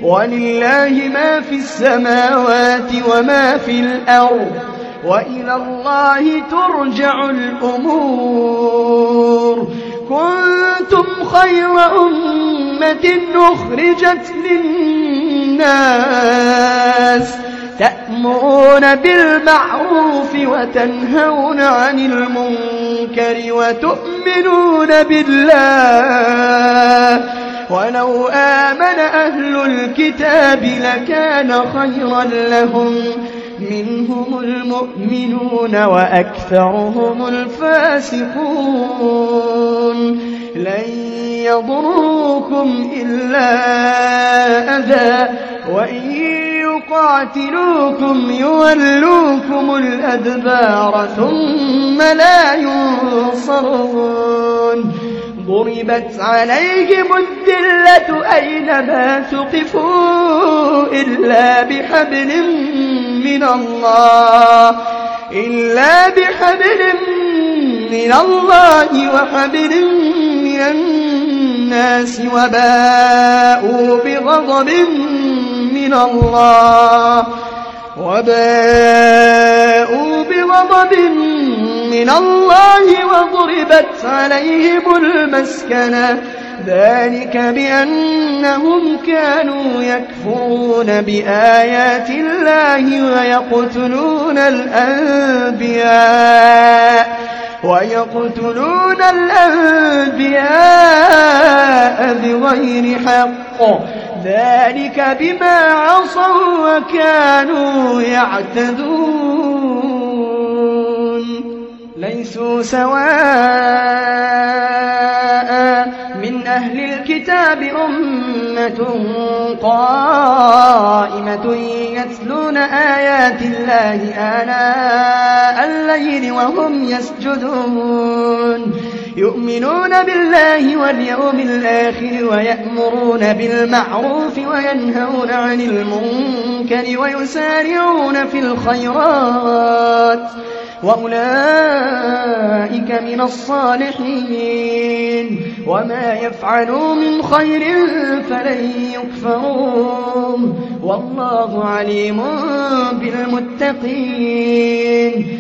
ولله ما في السماوات وما في الأرض وإلى الله ترجع الأمور. كنتم خير أمة أخرجت للناس تأمرون بالمعروف وتنهون عن المنكر وتؤمنون بالله. ولو آمن أهل الكتاب لكان خيرا لهم منهم المؤمنون وأكثرهم الفاسقون. لن يضروكم إلا أذى وإن يقاتلوكم يولوكم الأدبار ثم لا ينصرون. ضربت عليهم الذلة أينما ثقفوا إلا بحبل من الله وحبل من الناس وباءوا بغضب من الله وضربت عليهم المسكنة. ذلك بأنهم كانوا يكفرون بآيات الله ويقتلون الأنبياء بغير حق. ذلك بما عصوا وكانوا يعتدون. ليسوا سواء من أهل الكتاب أمة قائمة يتلون آيات الله آناء الليل وهم يسجدون. يؤمنون بالله واليوم الآخر ويأمرون بالمعروف وينهون عن المنكر ويسارعون في الخيرات وأولئك من الصالحين. وما يفعلوا من خير فلن يكفروه والله عليم بالمتقين.